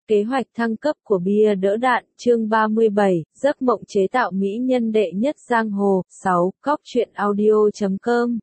Kế hoạch thăng cấp của bia đỡ đạn, chương 37, giấc mộng chế tạo mỹ nhân đệ nhất giang hồ, 6, cóc truyện audio.com.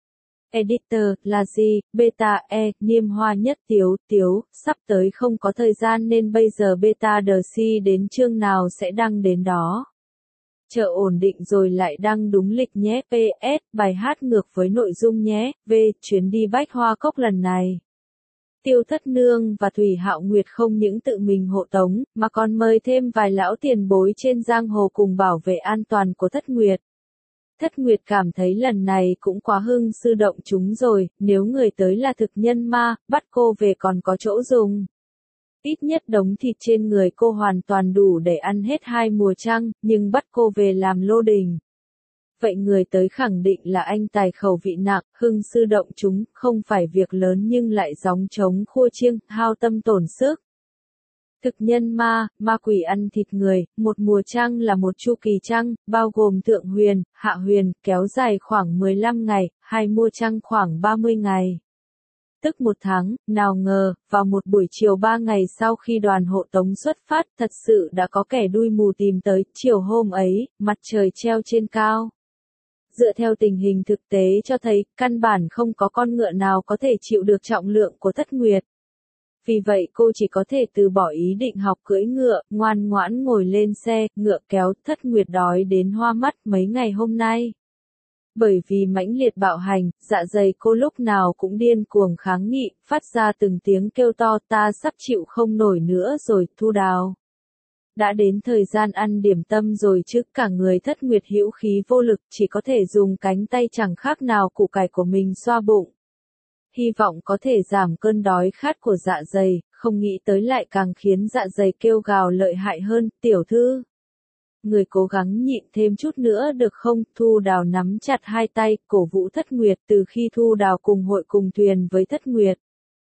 Editor, là gì, beta, niêm hoa nhất tiếu, sắp tới không có thời gian nên bây giờ beta DC đến chương nào sẽ đăng đến đó. Chờ ổn định rồi lại đăng đúng lịch nhé. PS, bài hát ngược với nội dung nhé. V, chuyến đi Bách Hoa Cốc lần này. Tiêu Thất Nương và Thủy Hạo Nguyệt không những tự mình hộ tống, mà còn mời thêm vài lão tiền bối trên giang hồ cùng bảo vệ an toàn của Thất Nguyệt. Thất Nguyệt cảm thấy lần này cũng quá hưng sư động chúng rồi, nếu người tới là thực nhân ma, bắt cô về còn có chỗ dùng. Ít nhất đống thịt trên người cô hoàn toàn đủ để ăn hết 2 mùa trăng, nhưng bắt cô về làm lô đình. Vậy người tới khẳng định là anh tài khẩu vị nặng, hưng sư động chúng, không phải việc lớn nhưng lại gióng trống khua chiêng, hao tâm tổn sức. Thực nhân ma, ma quỷ ăn thịt người, một mùa trăng là một chu kỳ trăng, bao gồm thượng huyền, hạ huyền, kéo dài khoảng 15 ngày, 2 mùa trăng khoảng 30 ngày. Tức 1 tháng, nào ngờ, vào một buổi chiều 3 ngày sau khi đoàn hộ tống xuất phát, thật sự đã có kẻ đuôi mù tìm tới, chiều hôm ấy, mặt trời treo trên cao. Dựa theo tình hình thực tế cho thấy, căn bản không có con ngựa nào có thể chịu được trọng lượng của Thất Nguyệt. Vì vậy cô chỉ có thể từ bỏ ý định học cưỡi ngựa, ngoan ngoãn ngồi lên xe, ngựa kéo. Thất Nguyệt đói đến hoa mắt mấy ngày hôm nay. Bởi vì mãnh liệt bạo hành, dạ dày cô lúc nào cũng điên cuồng kháng nghị, phát ra từng tiếng kêu to, ta sắp chịu không nổi nữa rồi. Thu Đào. Đã đến thời gian ăn điểm tâm rồi chứ, cả người Thất Nguyệt hữu khí vô lực, chỉ có thể dùng cánh tay chẳng khác nào củ cải của mình xoa bụng. Hy vọng có thể giảm cơn đói khát của dạ dày, không nghĩ tới lại càng khiến dạ dày kêu gào lợi hại hơn. Tiểu thư, người cố gắng nhịn thêm chút nữa được không? Thu Đào nắm chặt hai tay, cổ vũ Thất Nguyệt. Từ khi Thu Đào cùng hội cùng thuyền với Thất Nguyệt,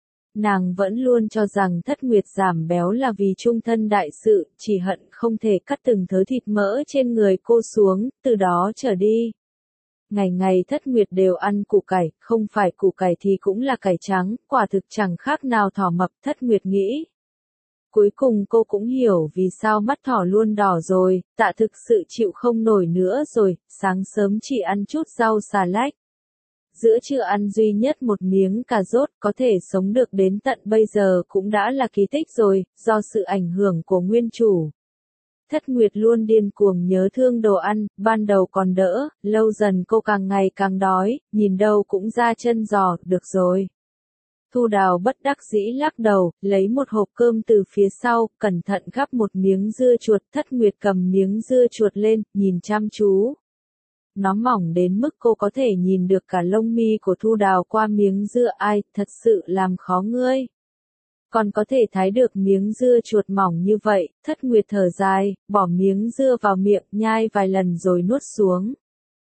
nàng vẫn luôn cho rằng Thất Nguyệt giảm béo là vì trung thân đại sự, chỉ hận không thể cắt từng thớ thịt mỡ trên người cô xuống. Từ đó trở đi, ngày ngày Thất Nguyệt đều ăn củ cải, không phải củ cải thì cũng là cải trắng, quả thực chẳng khác nào thỏ mập. Thất Nguyệt nghĩ. Cuối cùng cô cũng hiểu vì sao mắt thỏ luôn đỏ rồi, tạ thực sự chịu không nổi nữa rồi, sáng sớm chỉ ăn chút rau xà lách. Giữa trưa ăn duy nhất một miếng cà rốt, có thể sống được đến tận bây giờ cũng đã là kỳ tích rồi, do sự ảnh hưởng của nguyên chủ. Thất Nguyệt luôn điên cuồng nhớ thương đồ ăn, ban đầu còn đỡ, lâu dần cô càng ngày càng đói, nhìn đâu cũng ra chân giò. Được rồi. Thu Đào bất đắc dĩ lắc đầu, lấy một hộp cơm từ phía sau, cẩn thận gắp một miếng dưa chuột. Thất Nguyệt cầm miếng dưa chuột lên, nhìn chăm chú. Nó mỏng đến mức cô có thể nhìn được cả lông mi của Thu Đào qua miếng dưa. Ai, thật sự làm khó ngươi. Còn có thể thái được miếng dưa chuột mỏng như vậy. Thất Nguyệt thở dài, bỏ miếng dưa vào miệng, nhai vài lần rồi nuốt xuống.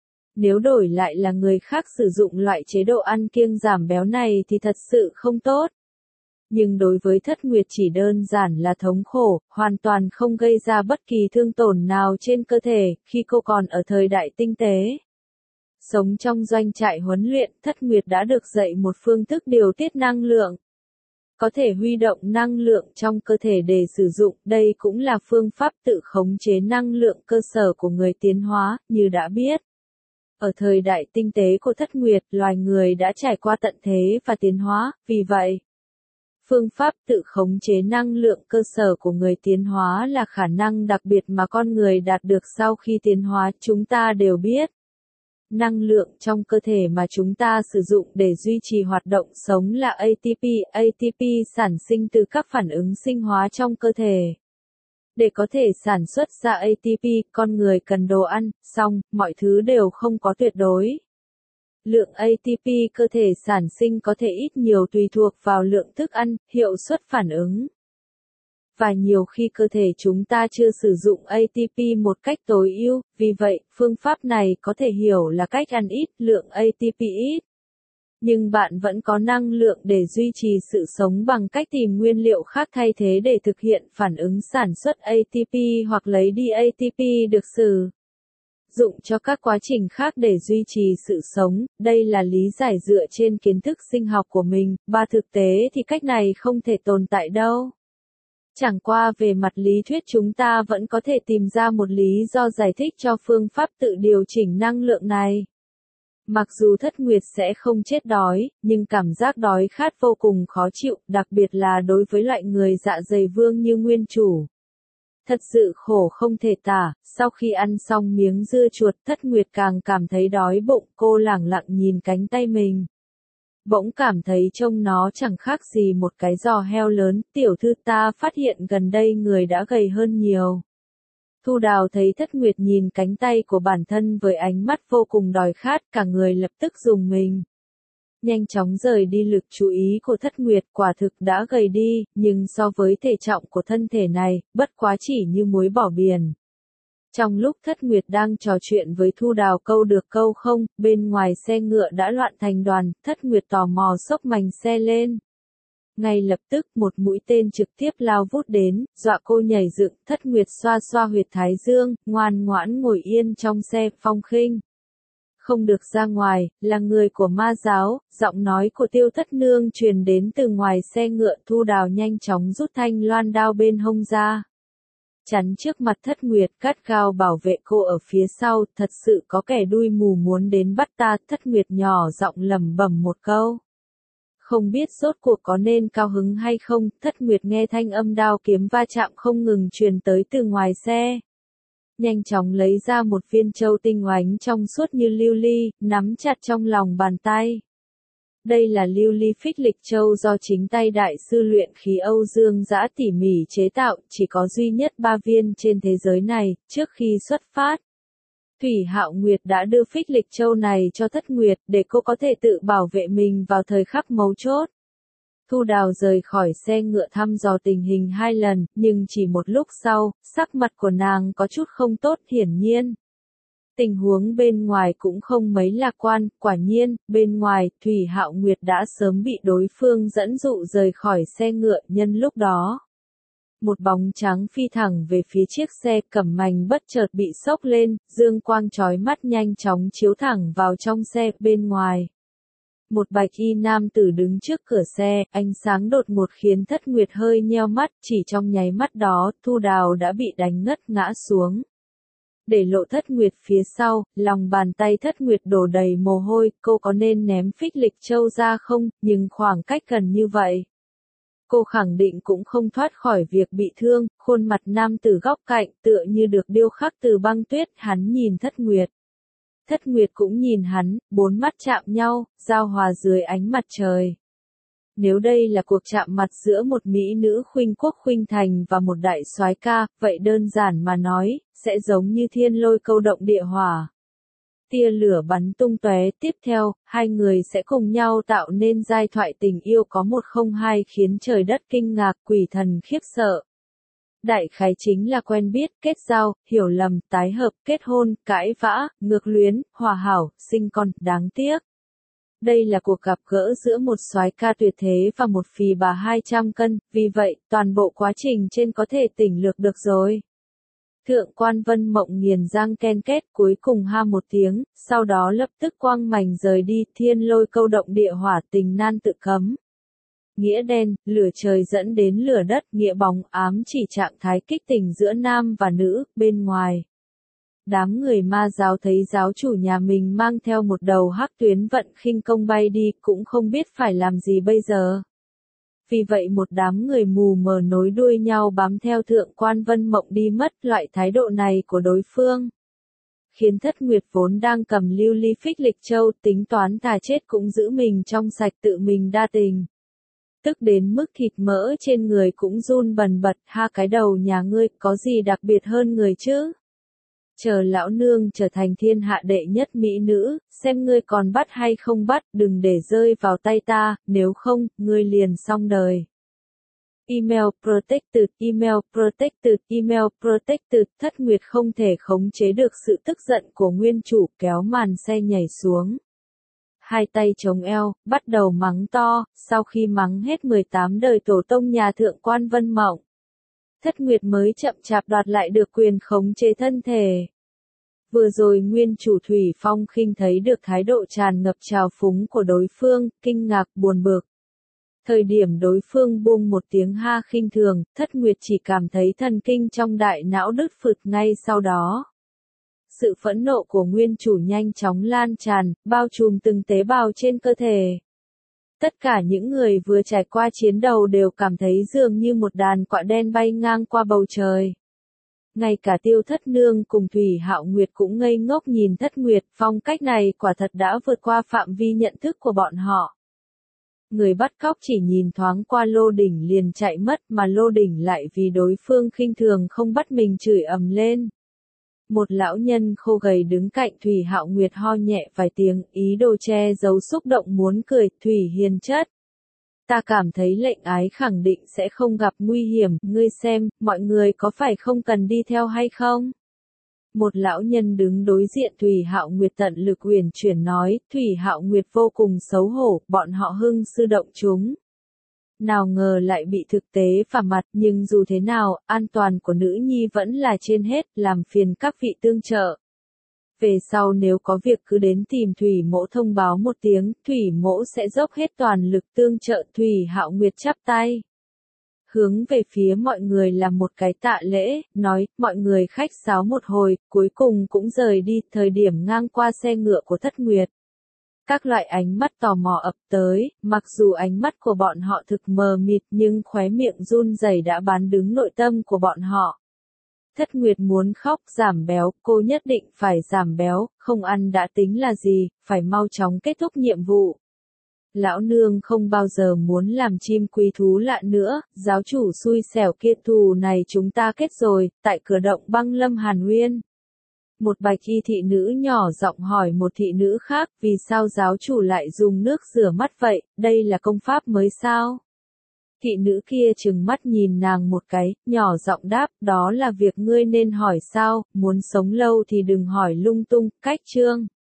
Nếu đổi lại là người khác sử dụng loại chế độ ăn kiêng giảm béo này thì thật sự không tốt. Nhưng đối với Thất Nguyệt chỉ đơn giản là thống khổ, hoàn toàn không gây ra bất kỳ thương tổn nào trên cơ thể. Khi cô còn ở thời đại tinh tế, sống trong doanh trại huấn luyện, Thất Nguyệt đã được dạy một phương thức điều tiết năng lượng. Có thể huy động năng lượng trong cơ thể để sử dụng, đây cũng là phương pháp tự khống chế năng lượng cơ sở của người tiến hóa, như đã biết. Ở thời đại tinh tế của Thất Nguyệt, loài người đã trải qua tận thế và tiến hóa, vì vậy, phương pháp tự khống chế năng lượng cơ sở của người tiến hóa là khả năng đặc biệt mà con người đạt được sau khi tiến hóa. Chúng ta đều biết, năng lượng trong cơ thể mà chúng ta sử dụng để duy trì hoạt động sống là ATP. ATP sản sinh từ các phản ứng sinh hóa trong cơ thể. Để có thể sản xuất ra ATP, con người cần đồ ăn, song, mọi thứ đều không có tuyệt đối. Lượng ATP cơ thể sản sinh có thể ít nhiều tùy thuộc vào lượng thức ăn, hiệu suất phản ứng. Và nhiều khi cơ thể chúng ta chưa sử dụng ATP một cách tối ưu, vì vậy, phương pháp này có thể hiểu là cách ăn ít, lượng ATP ít. Nhưng bạn vẫn có năng lượng để duy trì sự sống bằng cách tìm nguyên liệu khác thay thế để thực hiện phản ứng sản xuất ATP hoặc lấy đi ATP được sử dụng cho các quá trình khác để duy trì sự sống. Đây là lý giải dựa trên kiến thức sinh học của mình, và thực tế thì cách này không thể tồn tại đâu. Chẳng qua về mặt lý thuyết chúng ta vẫn có thể tìm ra một lý do giải thích cho phương pháp tự điều chỉnh năng lượng này. Mặc dù Thất Nguyệt sẽ không chết đói, nhưng cảm giác đói khát vô cùng khó chịu, đặc biệt là đối với loại người dạ dày vương như nguyên chủ. Thật sự khổ không thể tả, sau khi ăn xong miếng dưa chuột Thất Nguyệt càng cảm thấy đói bụng, cô lẳng lặng nhìn cánh tay mình. Bỗng cảm thấy trông nó chẳng khác gì một cái giò heo lớn, tiểu thư ta phát hiện gần đây người đã gầy hơn nhiều. Thu Đào thấy Thất Nguyệt nhìn cánh tay của bản thân với ánh mắt vô cùng đói khát, cả người lập tức rùng mình. Nhanh chóng rời đi lực chú ý của Thất Nguyệt, quả thực đã gầy đi, nhưng so với thể trọng của thân thể này, bất quá chỉ như muối bỏ biển. Trong lúc Thất Nguyệt đang trò chuyện với Thu Đào câu được câu không, bên ngoài xe ngựa đã loạn thành đoàn, Thất Nguyệt tò mò xốc mành xe lên. Ngay lập tức một mũi tên trực tiếp lao vút đến, dọa cô nhảy dựng, Thất Nguyệt xoa xoa huyệt thái dương, ngoan ngoãn ngồi yên trong xe, Phong Khinh. Không được ra ngoài, là người của ma giáo, giọng nói của Tiêu Thất Nương truyền đến từ ngoài xe ngựa. Thu Đào nhanh chóng rút thanh loan đao bên hông ra. Chắn trước mặt Thất Nguyệt, gắt gao bảo vệ cô ở phía sau, thật sự có kẻ đuôi mù muốn đến bắt ta. Thất Nguyệt nhỏ giọng lẩm bẩm một câu. Không biết rốt cuộc có nên cao hứng hay không, Thất Nguyệt nghe thanh âm đao kiếm va chạm không ngừng truyền tới từ ngoài xe. Nhanh chóng lấy ra một viên châu tinh oánh trong suốt như lưu ly, nắm chặt trong lòng bàn tay. Đây là lưu ly phích lịch châu do chính tay đại sư luyện khí Âu Dương Dã tỉ mỉ chế tạo, chỉ có duy nhất 3 viên trên thế giới này. Trước khi xuất phát, Thủy Hạo Nguyệt đã đưa phích lịch châu này cho Thất Nguyệt, để cô có thể tự bảo vệ mình vào thời khắc mấu chốt. Thu Đào rời khỏi xe ngựa thăm dò tình hình 2 lần, nhưng chỉ một lúc sau, sắc mặt của nàng có chút không tốt, hiển nhiên. Tình huống bên ngoài cũng không mấy lạc quan, quả nhiên, bên ngoài, Thủy Hạo Nguyệt đã sớm bị đối phương dẫn dụ rời khỏi xe ngựa. Nhân lúc đó, một bóng trắng phi thẳng về phía chiếc xe, cẩm mành bất chợt bị xốc lên, dương quang chói mắt nhanh chóng chiếu thẳng vào trong xe. Bên ngoài, một bạch y nam tử đứng trước cửa xe, ánh sáng đột ngột khiến Thất Nguyệt hơi nheo mắt, chỉ trong nháy mắt đó, Thu Đào đã bị đánh ngất ngã xuống. Để lộ Thất Nguyệt phía sau, lòng bàn tay Thất Nguyệt đổ đầy mồ hôi, cô có nên ném phích lịch châu ra không, nhưng khoảng cách gần như vậy. Cô khẳng định cũng không thoát khỏi việc bị thương, khuôn mặt nam tử góc cạnh tựa như được điêu khắc từ băng tuyết, hắn nhìn Thất Nguyệt. Thất Nguyệt cũng nhìn hắn, bốn mắt chạm nhau, giao hòa dưới ánh mặt trời. Nếu đây là cuộc chạm mặt giữa một mỹ nữ khuynh quốc khuynh thành và một đại soái ca, vậy đơn giản mà nói, sẽ giống như thiên lôi câu động địa hỏa. Tia lửa bắn tung tóe, tiếp theo, hai người sẽ cùng nhau tạo nên giai thoại tình yêu có 102 khiến trời đất kinh ngạc, quỷ thần khiếp sợ. Đại khái chính là quen biết, kết giao, hiểu lầm, tái hợp, kết hôn, cãi vã, ngược luyến, hòa hảo, sinh con, đáng tiếc. Đây là cuộc gặp gỡ giữa một soái ca tuyệt thế và một phì bà 200 cân, vì vậy, toàn bộ quá trình trên có thể tỉnh lược được rồi. Thượng quan Vân Mộng nghiền răng ken két, cuối cùng ha một tiếng, sau đó lập tức quăng mảnh rời đi. Thiên lôi câu động địa hỏa, tình nan tự cấm. Nghĩa đen, lửa trời dẫn đến lửa đất, nghĩa bóng ám chỉ trạng thái kích tình giữa nam và nữ. Bên ngoài, đám người ma giáo thấy giáo chủ nhà mình mang theo một đầu hắc tuyến vận khinh công bay đi, cũng không biết phải làm gì bây giờ. Vì vậy một đám người mù mờ nối đuôi nhau bám theo Thượng quan Vân Mộng đi mất. Loại thái độ này của đối phương khiến Thất Nguyệt vốn đang cầm lưu ly phích lịch châu, tính toán thà chết cũng giữ mình trong sạch, tự mình đa tình. Tức đến mức thịt mỡ trên người cũng run bần bật. Ha, cái đầu nhà ngươi có gì đặc biệt hơn người chứ? Chờ lão nương trở thành thiên hạ đệ nhất mỹ nữ, xem ngươi còn bắt hay không bắt, đừng để rơi vào tay ta, nếu không, ngươi liền xong đời. Email protected, email protected, email protected. Thất Nguyệt không thể khống chế được sự tức giận của nguyên chủ, kéo màn xe nhảy xuống. Hai tay chống eo, bắt đầu mắng to. Sau khi mắng hết 18 đời tổ tông nhà Thượng quan Vân Mộng, Thất Nguyệt mới chậm chạp đoạt lại được quyền khống chế thân thể. Vừa rồi nguyên chủ Thủy Phong Khinh thấy được thái độ tràn ngập trào phúng của đối phương, kinh ngạc, buồn bực. Thời điểm đối phương buông một tiếng ha khinh thường, Thất Nguyệt chỉ cảm thấy thần kinh trong đại não đứt phụt ngay sau đó. Sự phẫn nộ của nguyên chủ nhanh chóng lan tràn, bao trùm từng tế bào trên cơ thể. Tất cả những người vừa trải qua chiến đấu đều cảm thấy dường như một đàn quạ đen bay ngang qua bầu trời. Ngay cả Tiêu Thất Nương cùng Thủy Hạo Nguyệt cũng ngây ngốc nhìn Thất Nguyệt, phong cách này quả thật đã vượt qua phạm vi nhận thức của bọn họ. Người bắt cóc chỉ nhìn thoáng qua Lô Đỉnh liền chạy mất mà Lô Đỉnh lại vì đối phương khinh thường không bắt mình chửi ầm lên. Một lão nhân khô gầy đứng cạnh Thủy Hạo Nguyệt ho nhẹ vài tiếng, ý đồ che giấu xúc động muốn cười, Thủy hiền chất. Ta cảm thấy lệnh ái khẳng định sẽ không gặp nguy hiểm, ngươi xem, mọi người có phải không cần đi theo hay không? Một lão nhân đứng đối diện Thủy Hạo Nguyệt tận lực uyển chuyển nói, Thủy Hạo Nguyệt vô cùng xấu hổ, bọn họ hưng sư động chúng. Nào ngờ lại bị thực tế phả mặt, nhưng dù thế nào, an toàn của nữ nhi vẫn là trên hết, làm phiền các vị tương trợ. Về sau nếu có việc cứ đến tìm Thủy Mỗ thông báo một tiếng, Thủy Mỗ sẽ dốc hết toàn lực tương trợ. Thủy Hạo Nguyệt chắp tay, hướng về phía mọi người làm một cái tạ lễ, nói, mọi người khách sáo một hồi, cuối cùng cũng rời đi. Thời điểm ngang qua xe ngựa của Thất Nguyệt, các loại ánh mắt tò mò ập tới, mặc dù ánh mắt của bọn họ thực mờ mịt nhưng khóe miệng run rẩy đã bán đứng nội tâm của bọn họ. Thất Nguyệt muốn khóc, giảm béo, cô nhất định phải giảm béo, không ăn đã tính là gì, phải mau chóng kết thúc nhiệm vụ. Lão nương không bao giờ muốn làm chim quý thú lạ nữa, giáo chủ xui xẻo kia, thù này chúng ta kết rồi. Tại cửa động Băng Lâm Hàn Uyên, một bạch y thị nữ nhỏ giọng hỏi một thị nữ khác, vì sao giáo chủ lại dùng nước rửa mắt vậy, đây là công pháp mới sao? Thị nữ kia trừng mắt nhìn nàng một cái, nhỏ giọng đáp, đó là việc ngươi nên hỏi sao, muốn sống lâu thì đừng hỏi lung tung. Cách chương